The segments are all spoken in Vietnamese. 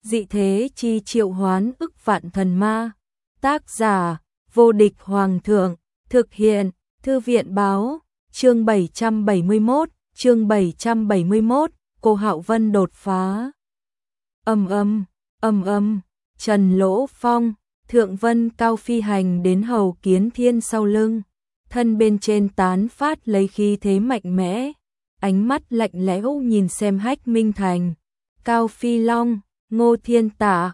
Dị thế chi triệu hoán ức vạn thần ma. Tác giả: Vô địch hoàng thượng. Thực hiện: Thư viện báo. Chương 771, chương 771, Cô Hạo Vân đột phá. Trần Lỗ Phong, Thượng Vân Cao phi hành đến Hầu Kiến Thiên sau lưng, thân bên trên tán phát lấy khí thế mạnh mẽ, ánh mắt lạnh lẽo nhìn xem Hách Minh Thành, Cao Phi Long, Ngô Thiên Tạ.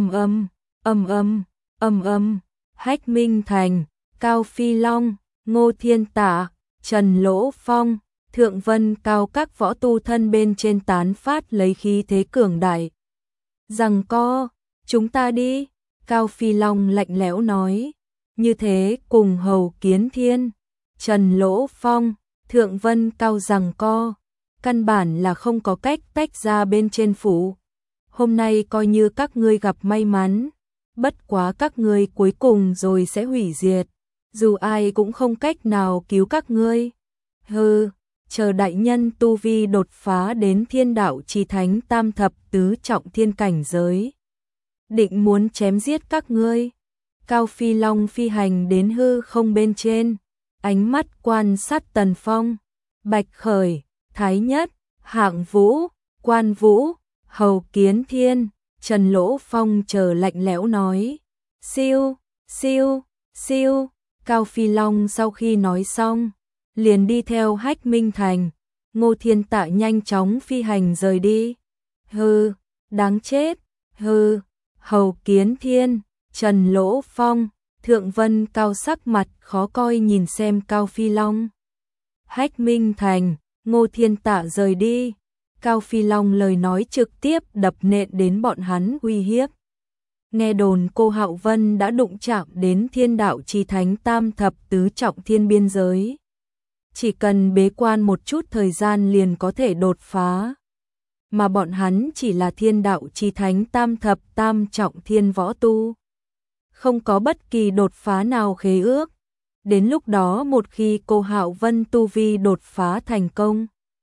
Hách Minh Thành, Cao Phi Long, Ngô Thiên Tạ, Trần Lỗ Phong, Thượng Vân Cao các võ tu thân bên trên tán phát lấy khí thế cường đại. Rằng co, chúng ta đi, Cao Phi Long lạnh lẽo nói. Như thế cùng Hầu Kiến Thiên, Trần Lỗ Phong, Thượng Vân Cao rằng co, căn bản là không có cách tách ra bên trên phủ. Hôm nay coi như các ngươi gặp may mắn, bất quá các ngươi cuối cùng rồi sẽ hủy diệt, dù ai cũng không cách nào cứu các ngươi. Hừ, chờ đại nhân tu vi đột phá đến Thiên Đạo Chi Thánh Tam Thập Tứ Trọng Thiên cảnh giới, định muốn chém giết các ngươi. Cao Phi Long phi hành đến hư không bên trên, ánh mắt quan sát Tần Phong, Bạch Khởi, Thái Nhất, Hạng Vũ, Quan Vũ, Hầu Kiến Thiên, Trần Lỗ Phong chờ lạnh lẽo nói. Siêu, siêu, siêu. Cao Phi Long sau khi nói xong, liền đi theo Hách Minh Thành, Ngô Thiên Tạ nhanh chóng phi hành rời đi. Hừ, đáng chết, hừ. Hầu Kiến Thiên, Trần Lỗ Phong, Thượng Vân Cao sắc mặt khó coi nhìn xem Cao Phi Long. Hách Minh Thành, Ngô Thiên Tạ rời đi, Cao Phi Long lời nói trực tiếp đập nện đến bọn hắn uy hiếp. Nghe đồn cô Hạo Vân đã đụng chạm đến Thiên Đạo Chi Thánh Tam Thập Tứ Trọng Thiên biên giới. Chỉ cần bế quan một chút thời gian liền có thể đột phá. Mà bọn hắn chỉ là Thiên Đạo Chi Thánh Tam Thập Tam Trọng Thiên võ tu, không có bất kỳ đột phá nào khế ước. Đến lúc đó một khi cô Hạo Vân tu vi đột phá thành công,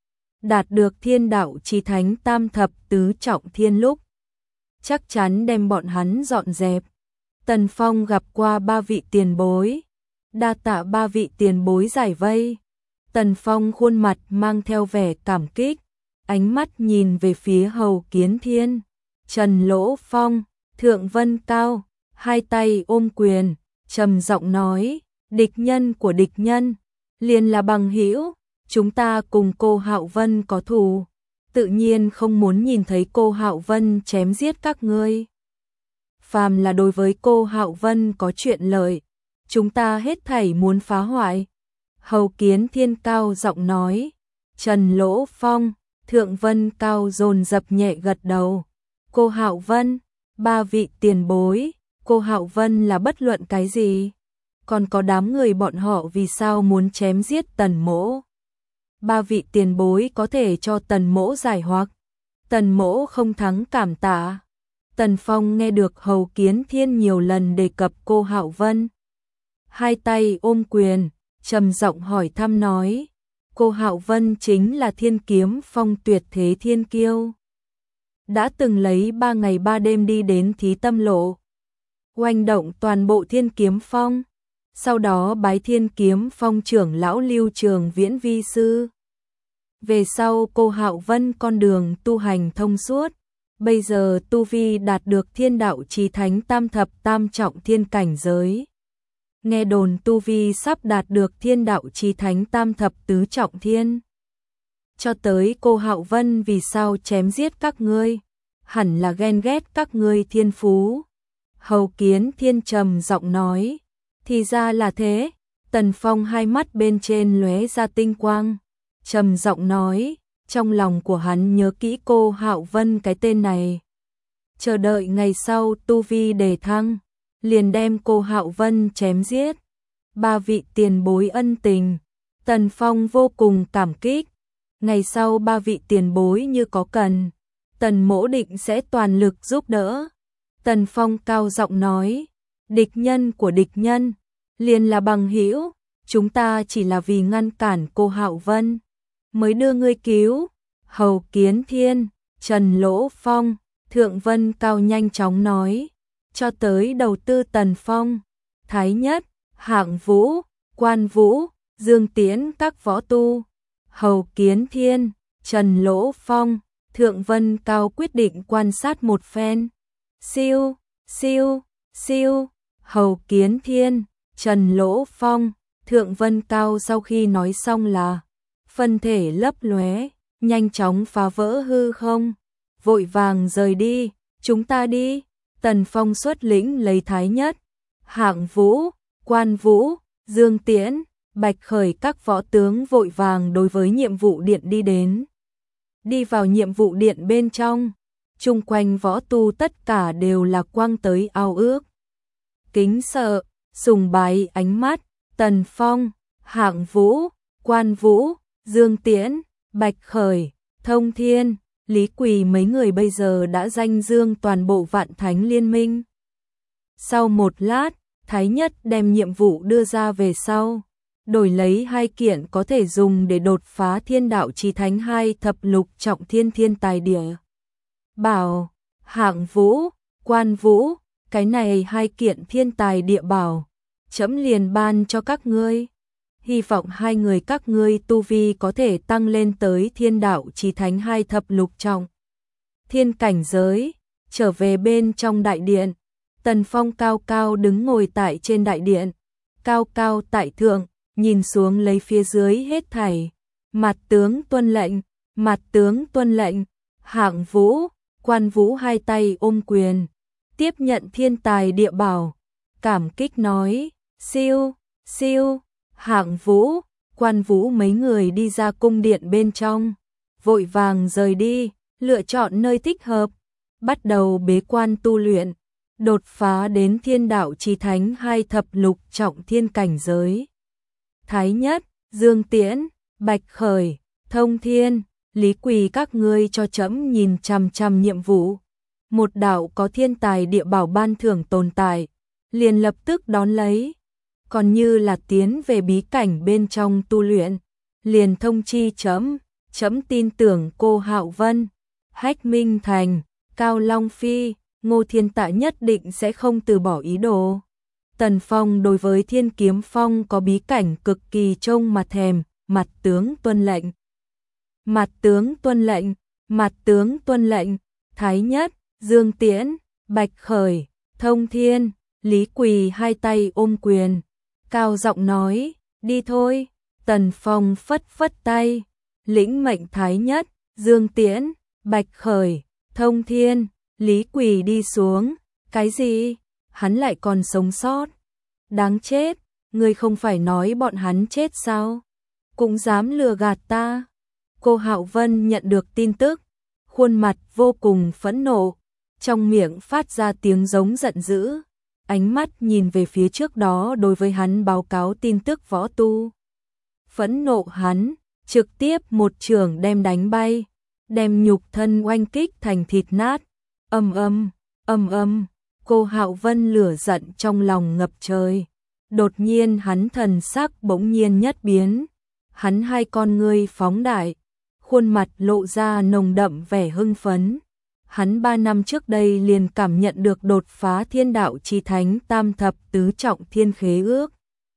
đạt được Thiên Đạo Chi Thánh Tam Thập Tứ Trọng Thiên lúc, chắc chắn đem bọn hắn dọn dẹp. Tần Phong gặp qua ba vị tiền bối, đa tạ ba vị tiền bối giải vây. Tần Phong khuôn mặt mang theo vẻ cảm kích, ánh mắt nhìn về phía Hầu Kiến Thiên, Trần Lỗ Phong, Thượng Vân Cao, hai tay ôm quyền, trầm giọng nói, địch nhân của địch nhân, liền là bằng hữu, chúng ta cùng cô Hạo Vân có thù, tự nhiên không muốn nhìn thấy cô Hạo Vân chém giết các ngươi. Phàm là đối với cô Hạo Vân có chuyện lợi, chúng ta hết thảy muốn phá hoại. Hầu Kiến Thiên cao giọng nói. Trần Lỗ Phong, Thượng Vân Cao dồn dập nhẹ gật đầu. Cô Hạo Vân, ba vị tiền bối, cô Hạo Vân là bất luận cái gì? Còn có đám người bọn họ vì sao muốn chém giết Tần Mỗ? Ba vị tiền bối có thể cho Tần Mỗ giải hoặc. Tần Mỗ không thắng cảm tạ. Tần Phong nghe được Hầu Kiến Thiên nhiều lần đề cập cô Hạo Vân, hai tay ôm quyền, trầm giọng hỏi thăm nói. Cô Hạo Vân chính là Thiên Kiếm Phong tuyệt thế thiên kiêu, đã từng lấy 3 ngày 3 đêm đi đến Thí Tâm Lộ, oanh động toàn bộ Thiên Kiếm Phong, sau đó bái Thiên Kiếm Phong trưởng lão Lưu Trường Viễn vi sư. Về sau cô Hạo Vân con đường tu hành thông suốt, bây giờ tu vi đạt được Thiên Đạo Chi Thánh Tam Thập Tam Trọng Thiên cảnh giới. Nghe đồn tu vi sắp đạt được Thiên Đạo Chi Thánh Tam Thập Tứ Trọng Thiên. Cho tới cô Hạo Vân vì sao chém giết các ngươi, hẳn là ghen ghét các ngươi thiên phú. Hầu Kiến Thiên trầm giọng nói. Thì ra là thế. Tần Phong hai mắt bên trên lóe ra tinh quang, trầm giọng nói, trong lòng của hắn nhớ kỹ cô Hạo Vân cái tên này. Chờ đợi ngày sau tu vi đề thăng, liền đem cô Hạo Vân chém giết. Ba vị tiền bối ân tình, Tần Phong vô cùng cảm kích. Ngày sau ba vị tiền bối như có cần, Tần Mỗ định sẽ toàn lực giúp đỡ. Tần Phong cao giọng nói, địch nhân của địch nhân, liền là bằng hữu, chúng ta chỉ là vì ngăn cản cô Hạo Vân mới đưa ngươi cứu. Hầu Kiến Thiên, Trần Lỗ Phong, Thượng Vân Cao nhanh chóng nói, cho tới đầu tư Tần Phong, Thái Nhất, Hạng Vũ, Quan Vũ, Dương Tiễn các võ tu, Hầu Kiến Thiên, Trần Lỗ Phong. Thượng Vân Cao quyết định quan sát một phen. Siêu, siêu, siêu, Hầu Kiến Thiên, Trần Lỗ Phong. Thượng Vân Cao sau khi nói xong là phân thể lấp lóe, nhanh chóng phá vỡ hư không, vội vàng rời đi, chúng ta đi. Tần Phong xuất lĩnh lấy Thái Nhất, Hạng Vũ, Quan Vũ, Dương Tiễn, Bạch Khởi các võ tướng vội vàng đối với nhiệm vụ điện đi đến. Đi vào nhiệm vụ điện bên trong, chung quanh võ tu tất cả đều là quang tới ao ước. Kính sợ, sùng bái ánh mắt, Tần Phong, Hạng Vũ, Quan Vũ, Dương Tiễn, Bạch Khởi, Thông Thiên, Lý Quỳ mấy người bây giờ đã danh dương toàn bộ Vạn Thánh Liên Minh. Sau một lát, Thái Nhất đem nhiệm vụ đưa ra về sau, đổi lấy 2 kiện có thể dùng để đột phá Thiên Đạo Chí Thánh 2 thập lục trọng thiên thiên tài địa bảo. Hạng Vũ, Quan Vũ, cái này 2 kiện thiên tài địa bảo, trẫm liền ban cho các ngươi. Hy vọng 2 người các ngươi tu vi có thể tăng lên tới Thiên Đạo Chí Thánh 2 thập lục trọng thiên cảnh giới. Trở về bên trong đại điện, Tần Phong cao cao đứng ngồi tại trên đại điện, cao cao tại thượng, nhìn xuống lấy phía dưới hết thảy. Mặt tướng tuân lệnh, mặt tướng tuân lệnh. Hạng Vũ, Quan Vũ 2 tay ôm quyền, tiếp nhận thiên tài địa bảo, cảm kích nói, siêu, siêu. Hạng Vũ, Quan Vũ mấy người đi ra cung điện bên trong, vội vàng rời đi, lựa chọn nơi thích hợp, bắt đầu bế quan tu luyện, đột phá đến Thiên Đạo Chí Thánh 2 thập lục trọng thiên cảnh giới. Thái Nhất, Dương Tiễn, Bạch Khởi, Thông Thiên, Lý Quỳ các ngươi cho trẫm nhìn chằm chằm nhiệm vụ. Một đạo có thiên tài địa bảo ban thưởng tồn tại, liền lập tức đón lấy. Còn như là tiến về bí cảnh bên trong tu luyện, liền thông chi trẫm, trẫm tin tưởng cô Hạo Vân, Hách Minh Thành, Cao Long Phi, Ngô Thiên Tạ nhất định sẽ không từ bỏ ý đồ. Tần Phong đối với Thiên Kiếm Phong có bí cảnh cực kỳ trông mà thèm, mặt tướng tuân lệnh. Mặt tướng tuân lệnh, mặt tướng tuân lệnh. Thái Nhất, Dương Tiễn, Bạch Khởi, Thông Thiên, Lý Quỳ 2 tay ôm quyền, cao giọng nói, đi thôi. Tần Phong phất phất tay, lĩnh mệnh Thái Nhất, Dương Tiễn, Bạch Khởi, Thông Thiên, Lý Quỳ đi xuống. Cái gì? Hắn lại còn sống sót? Đáng chết, ngươi không phải nói bọn hắn chết sao? Cũng dám lừa gạt ta. Cô Hạo Vân nhận được tin tức, khuôn mặt vô cùng phẫn nộ, trong miệng phát ra tiếng giống giận dữ, ánh mắt nhìn về phía trước đó đối với hắn báo cáo tin tức võ tu. Phẫn nộ hắn, trực tiếp một chưởng đem đánh bay, đem nhục thân oanh kích thành thịt nát. Ầm ầm, ầm ầm, cô Hạo Vân lửa giận trong lòng ngập trời. Đột nhiên hắn thần sắc bỗng nhiên nhất biến, hắn 2 con ngươi phóng đại, khuôn mặt lộ ra nồng đậm vẻ hưng phấn. Hắn 3 năm trước đây liền cảm nhận được đột phá Thiên Đạo Chí Thánh tam thập tứ trọng thiên khế ước.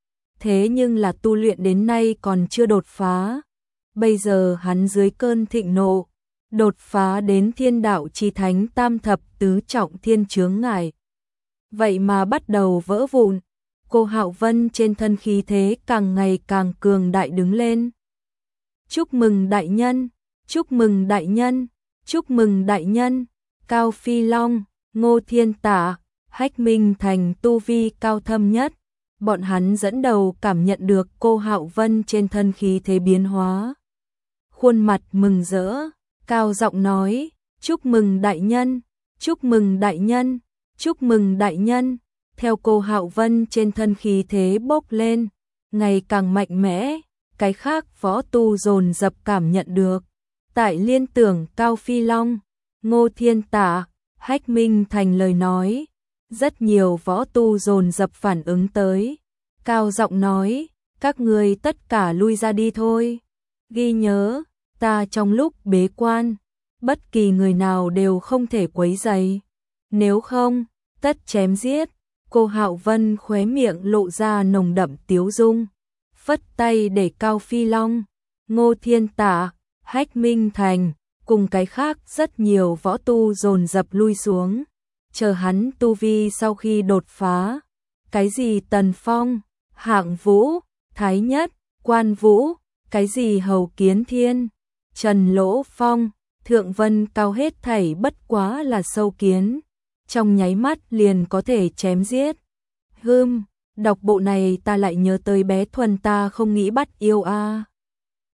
Thế nhưng là tu luyện đến nay còn chưa đột phá. Bây giờ hắn dưới cơn thịnh nộ, đột phá đến Thiên Đạo Chí Thánh tam thập tứ trọng thiên chướng ngại. Vậy mà bắt đầu vỡ vụn, cô Hạo Vân trên thân khí thế càng ngày càng cường đại đứng lên. Chúc mừng đại nhân, chúc mừng đại nhân, chúc mừng đại nhân. Cao Phi Long, Ngô Thiên Tạ, Hách Minh Thành tu vi cao thâm nhất, bọn hắn dẫn đầu cảm nhận được cô Hạo Vân trên thân khí thế biến hóa. Khuôn mặt mừng rỡ, cao giọng nói, chúc mừng đại nhân, chúc mừng đại nhân, chúc mừng đại nhân. Theo cô Hạo Vân trên thân khí thế bốc lên, ngày càng mạnh mẽ, cái khác võ tu dồn dập cảm nhận được. Tại liên tưởng Cao Phi Long, Ngô Thiên Tạ, Hách Minh Thành lời nói, rất nhiều võ tu dồn dập phản ứng tới. Cao giọng nói, các ngươi tất cả lui ra đi thôi. Ghi nhớ, ta trong lúc bế quan, bất kỳ người nào đều không thể quấy rầy. Nếu không, tất chém giết. Cô Hạo Vân khóe miệng lộ ra nồng đậm tiếu dung, phất tay để Cao Phi Long, Ngô Thiên Tả, Hách Minh Thành cùng cái khác rất nhiều võ tu dồn dập lui xuống, chờ hắn tu vi sau khi đột phá. Cái gì Tần Phong, Hạng Vũ, Thái Nhất, Quan Vũ, cái gì Hầu Kiến Thiên, Trần Lỗ Phong, Thượng Vân Cao hết thảy bất quá là sâu kiến, trong nháy mắt liền có thể chém giết. Đọc bộ này ta lại nhớ tới bé Thuần ta không nghĩ bắt yêu a.